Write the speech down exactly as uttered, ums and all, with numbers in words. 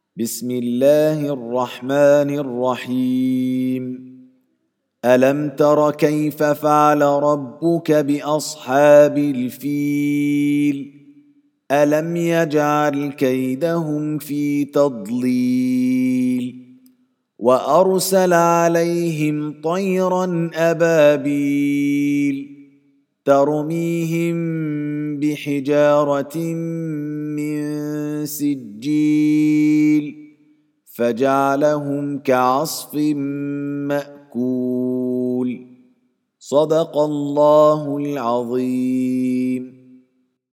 بسم الله الرحمن الرحيم. ألم تر كيف فعل ربك بأصحاب الفيل؟ ألم يجعل كيدهم في تضليل وأرسل عليهم طيرا أبابيل ترميهم بحجارة من سجيل فجعلهم كعصف مأكول. صدق الله العظيم.